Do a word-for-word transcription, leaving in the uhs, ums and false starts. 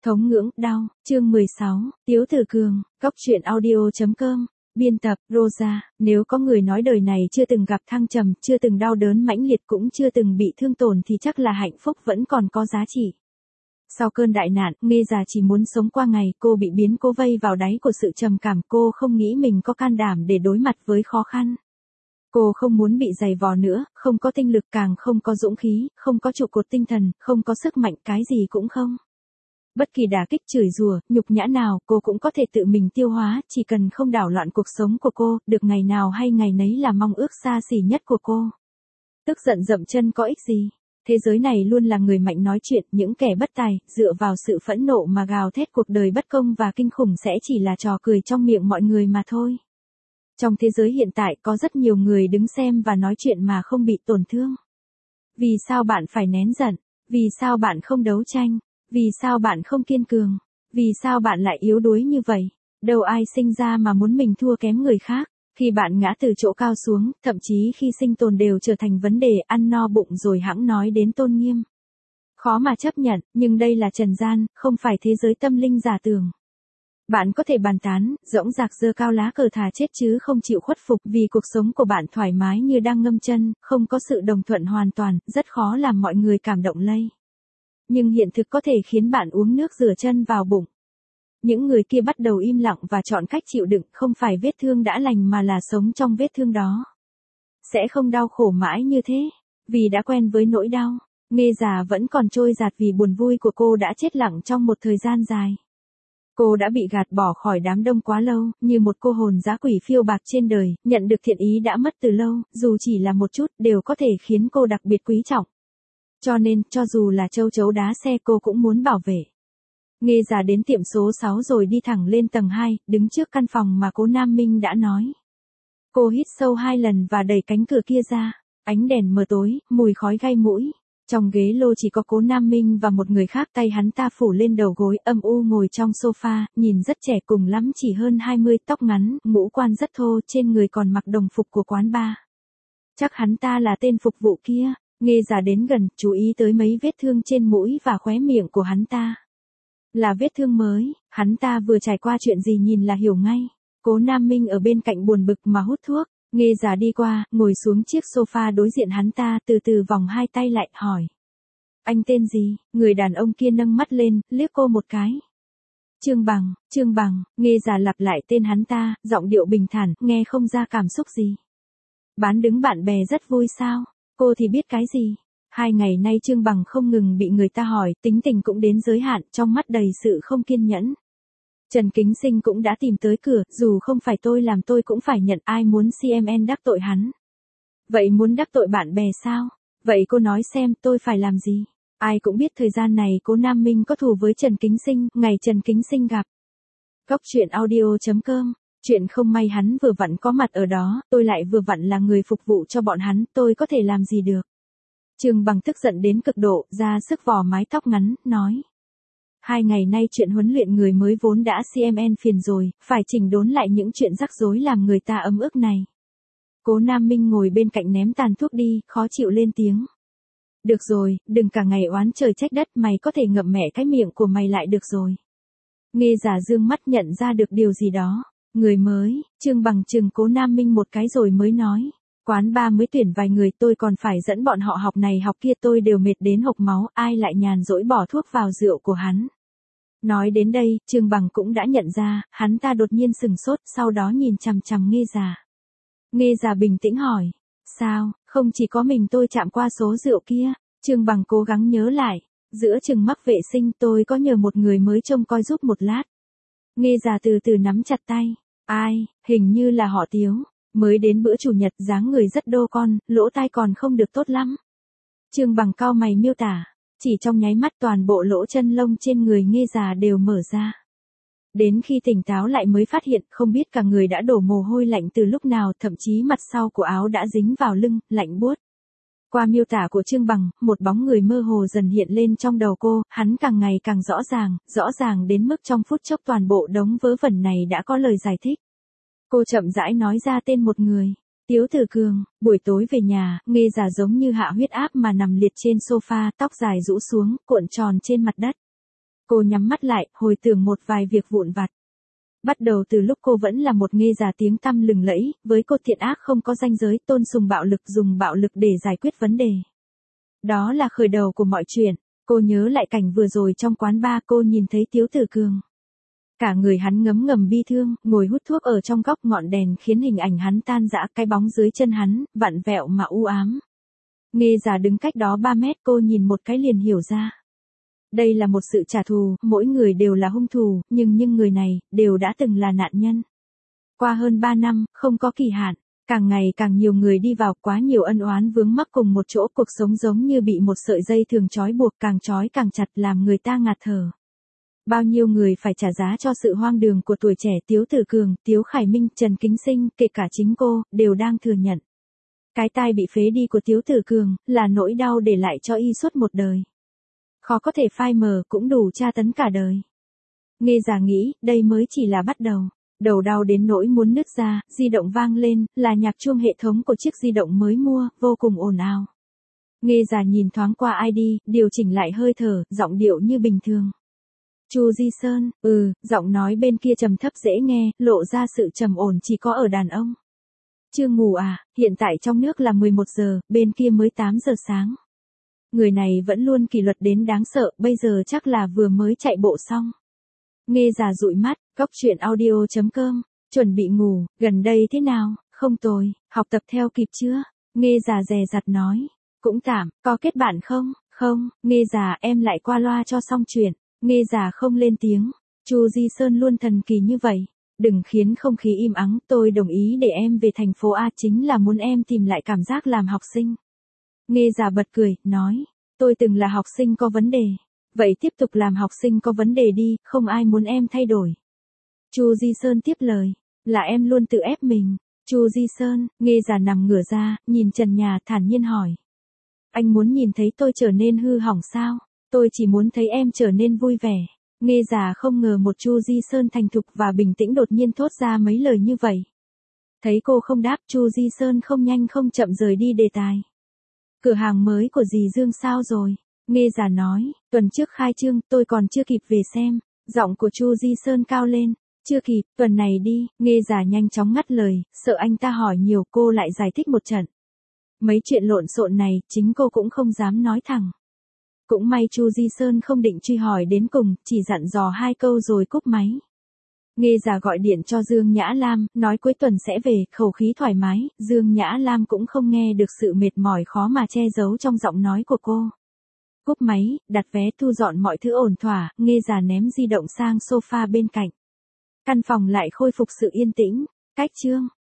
Thống ngưỡng, đau, chương mười sáu, Tiếu Tử Cường, Cóc truyện audio chấm com, biên tập, Rosa, nếu có người nói đời này chưa từng gặp thăng trầm, chưa từng đau đớn mãnh liệt cũng chưa từng bị thương tổn thì chắc là hạnh phúc vẫn còn có giá trị. Sau cơn đại nạn, Nghê già chỉ muốn sống qua ngày, cô bị biến cố vây vào đáy của sự trầm cảm, cô không nghĩ mình có can đảm để đối mặt với khó khăn. Cô không muốn bị giày vò nữa, không có tinh lực càng không có dũng khí, không có trụ cột tinh thần, không có sức mạnh, cái gì cũng không. Bất kỳ đả kích chửi rủa, nhục nhã nào, cô cũng có thể tự mình tiêu hóa, chỉ cần không đảo loạn cuộc sống của cô, được ngày nào hay ngày nấy là mong ước xa xỉ nhất của cô. Tức giận dậm chân có ích gì? Thế giới này luôn là người mạnh nói chuyện, những kẻ bất tài, dựa vào sự phẫn nộ mà gào thét cuộc đời bất công và kinh khủng sẽ chỉ là trò cười trong miệng mọi người mà thôi. Trong thế giới hiện tại có rất nhiều người đứng xem và nói chuyện mà không bị tổn thương. Vì sao bạn phải nén giận? Vì sao bạn không đấu tranh? Vì sao bạn không kiên cường? Vì sao bạn lại yếu đuối như vậy? Đâu ai sinh ra mà muốn mình thua kém người khác. Khi bạn ngã từ chỗ cao xuống, thậm chí khi sinh tồn đều trở thành vấn đề, ăn no bụng rồi hẵng nói đến tôn nghiêm. Khó mà chấp nhận, nhưng đây là trần gian, không phải thế giới tâm linh giả tưởng. Bạn có thể bàn tán, dõng dạc giơ cao lá cờ thà chết chứ không chịu khuất phục vì cuộc sống của bạn thoải mái như đang ngâm chân, không có sự đồng thuận hoàn toàn, rất khó làm mọi người cảm động lây. Nhưng hiện thực có thể khiến bạn uống nước rửa chân vào bụng. Những người kia bắt đầu im lặng và chọn cách chịu đựng, không phải vết thương đã lành mà là sống trong vết thương đó. Sẽ không đau khổ mãi như thế, vì đã quen với nỗi đau. Nghê già vẫn còn trôi dạt vì buồn vui của cô đã chết lặng trong một thời gian dài. Cô đã bị gạt bỏ khỏi đám đông quá lâu, như một cô hồn dã quỷ phiêu bạc trên đời, nhận được thiện ý đã mất từ lâu, dù chỉ là một chút, đều có thể khiến cô đặc biệt quý trọng. Cho nên, cho dù là châu chấu đá xe cô cũng muốn bảo vệ. Nghê già đến tiệm số sáu rồi đi thẳng lên tầng hai, đứng trước căn phòng mà cố Nam Minh đã nói. Cô hít sâu hai lần và đẩy cánh cửa kia ra, ánh đèn mờ tối, mùi khói gai mũi. Trong ghế lô chỉ có cố Nam Minh và một người khác, tay hắn ta phủ lên đầu gối, âm u ngồi trong sofa, nhìn rất trẻ, cùng lắm chỉ hơn hai mươi, tóc ngắn, ngũ quan rất thô, trên người còn mặc đồng phục của quán bar. Chắc hắn ta là tên phục vụ kia. Nghê già đến gần, chú ý tới mấy vết thương trên mũi và khóe miệng của hắn ta. Là vết thương mới, hắn ta vừa trải qua chuyện gì nhìn là hiểu ngay. Cố Nam Minh ở bên cạnh buồn bực mà hút thuốc. Nghê già đi qua, ngồi xuống chiếc sofa đối diện hắn ta, từ từ vòng hai tay lại, hỏi. Anh tên gì? Người đàn ông kia nâng mắt lên, liếc cô một cái. Trương Bằng, Trương Bằng, Nghê già lặp lại tên hắn ta, giọng điệu bình thản, nghe không ra cảm xúc gì. Bán đứng bạn bè rất vui sao? Cô thì biết cái gì? Hai ngày nay Trương Bằng không ngừng bị người ta hỏi, tính tình cũng đến giới hạn, trong mắt đầy sự không kiên nhẫn. Trần Kính Sinh cũng đã tìm tới cửa, dù không phải tôi làm tôi cũng phải nhận, ai muốn xê em en đắc tội hắn. Vậy muốn đắc tội bạn bè sao? Vậy cô nói xem tôi phải làm gì? Ai cũng biết thời gian này cố Nam Minh có thù với Trần Kính Sinh, ngày Trần Kính Sinh gặp. Cóc truyện audio chấm com. Chuyện không may hắn vừa vặn có mặt ở đó, tôi lại vừa vặn là người phục vụ cho bọn hắn, tôi có thể làm gì được. Trương Bằng tức giận đến cực độ, ra sức vò mái tóc ngắn, nói. Hai ngày nay chuyện huấn luyện người mới vốn đã xê em en phiền rồi, phải chỉnh đốn lại những chuyện rắc rối làm người ta ấm ức này. Cố Nam Minh ngồi bên cạnh ném tàn thuốc đi, khó chịu lên tiếng. Được rồi, đừng cả ngày oán trời trách đất, mày có thể ngậm mẹ cái miệng của mày lại được rồi. Nghê già dương mắt nhận ra được điều gì đó. Người mới, Trương Bằng chừng cố Nam Minh một cái rồi mới nói. Quán ba mới tuyển vài người, tôi còn phải dẫn bọn họ học này học kia, tôi đều mệt đến hộc máu, ai lại nhàn rỗi bỏ thuốc vào rượu của hắn. Nói đến đây, Trương Bằng cũng đã nhận ra, hắn ta đột nhiên sừng sốt, sau đó nhìn chằm chằm Nghê già. Nghê già bình tĩnh hỏi. Sao, không chỉ có mình tôi chạm qua số rượu kia? Trương Bằng cố gắng nhớ lại. Giữa chừng mắc vệ sinh tôi có nhờ một người mới trông coi giúp một lát. Nghê già từ từ nắm chặt tay. Ai, hình như là họ Tiếu. Mới đến bữa chủ nhật, dáng người rất đô con, lỗ tai còn không được tốt lắm. Trương Bằng cau mày miêu tả. Chỉ trong nháy mắt toàn bộ lỗ chân lông trên người Nghê già đều mở ra. Đến khi tỉnh táo lại mới phát hiện, không biết cả người đã đổ mồ hôi lạnh từ lúc nào, thậm chí mặt sau của áo đã dính vào lưng, lạnh buốt. Qua miêu tả của Trương Bằng, một bóng người mơ hồ dần hiện lên trong đầu cô, hắn càng ngày càng rõ ràng, rõ ràng đến mức trong phút chốc toàn bộ đống vớ vẩn này đã có lời giải thích. Cô chậm rãi nói ra tên một người. Tiếu Tử Cường. Buổi tối về nhà, Nghê già giống như hạ huyết áp mà nằm liệt trên sofa, tóc dài rũ xuống, cuộn tròn trên mặt đất. Cô nhắm mắt lại, hồi tưởng một vài việc vụn vặt. Bắt đầu từ lúc cô vẫn là một nghê già tiếng tăm lừng lẫy, với cô thiện ác không có ranh giới, tôn sùng bạo lực, dùng bạo lực để giải quyết vấn đề. Đó là khởi đầu của mọi chuyện. Cô nhớ lại cảnh vừa rồi trong quán bar, cô nhìn thấy Tiếu Tử Cường. Cả người hắn ngấm ngầm bi thương, ngồi hút thuốc ở trong góc, ngọn đèn khiến hình ảnh hắn tan rã, cái bóng dưới chân hắn, vặn vẹo mà u ám. Nghê già đứng cách đó ba mét, cô nhìn một cái liền hiểu ra. Đây là một sự trả thù, mỗi người đều là hung thủ, nhưng những người này, đều đã từng là nạn nhân. Qua hơn ba năm, không có kỳ hạn, càng ngày càng nhiều người đi vào, quá nhiều ân oán vướng mắc cùng một chỗ, cuộc sống giống như bị một sợi dây thường trói buộc, càng trói càng chặt làm người ta ngạt thở. Bao nhiêu người phải trả giá cho sự hoang đường của tuổi trẻ, Tiếu Tử Cường, Tiếu Khải Minh, Trần Kính Sinh, kể cả chính cô, đều đang thừa nhận. Cái tai bị phế đi của Tiếu Tử Cường, là nỗi đau để lại cho y suốt một đời. Khó có thể phai mờ, cũng đủ tra tấn cả đời. Nghê già nghĩ, đây mới chỉ là bắt đầu. Đầu đau đến nỗi muốn nứt ra, di động vang lên, là nhạc chuông hệ thống của chiếc di động mới mua, vô cùng ồn ào. Nghê già nhìn thoáng qua i đê, điều chỉnh lại hơi thở, giọng điệu như bình thường. Chu Di Sơn, ừ, giọng nói bên kia trầm thấp dễ nghe, lộ ra sự trầm ổn chỉ có ở đàn ông. Chưa ngủ à, hiện tại trong nước là mười một giờ, bên kia mới tám giờ sáng. Người này vẫn luôn kỷ luật đến đáng sợ, bây giờ chắc là vừa mới chạy bộ xong. Nghê già dụi mắt, góc chuyện audio chấm com, chuẩn bị ngủ, gần đây thế nào, không tồi, học tập theo kịp chưa? Nghê già dè dặt nói, cũng tạm, có kết bạn không? Không, nghê già em lại qua loa cho xong chuyện. Nghê già không lên tiếng, Chu Di Sơn luôn thần kỳ như vậy. Đừng khiến không khí im ắng, tôi đồng ý để em về thành phố A, chính là muốn em tìm lại cảm giác làm học sinh. Nghê già bật cười, nói, tôi từng là học sinh có vấn đề. Vậy tiếp tục làm học sinh có vấn đề đi, không ai muốn em thay đổi. Chu Di Sơn tiếp lời, là em luôn tự ép mình. Chu Di Sơn, nghê già nằm ngửa ra, nhìn trần nhà, thản nhiên hỏi. Anh muốn nhìn thấy tôi trở nên hư hỏng sao? Tôi chỉ muốn thấy em trở nên vui vẻ. Nghê già không ngờ một Chu Di Sơn thành thục và bình tĩnh đột nhiên thốt ra mấy lời như vậy. Thấy cô không đáp, Chu Di Sơn không nhanh không chậm rời đi đề tài. Cửa hàng mới của dì Dương sao rồi? Nghê già nói, tuần trước khai trương, tôi còn chưa kịp về xem. Giọng của Chu Di Sơn cao lên, chưa kịp, tuần này đi. Nghê già nhanh chóng ngắt lời, sợ anh ta hỏi nhiều, cô lại giải thích một trận. Mấy chuyện lộn xộn này, chính cô cũng không dám nói thẳng. Cũng may Chu Di Sơn không định truy hỏi đến cùng, chỉ dặn dò hai câu rồi cúp máy. Nghê già gọi điện cho Dương Nhã Lam, nói cuối tuần sẽ về, khẩu khí thoải mái, Dương Nhã Lam cũng không nghe được sự mệt mỏi khó mà che giấu trong giọng nói của cô. Cúp máy, đặt vé, thu dọn mọi thứ ổn thỏa, Nghê già ném di động sang sofa bên cạnh. Căn phòng lại khôi phục sự yên tĩnh. Cách chương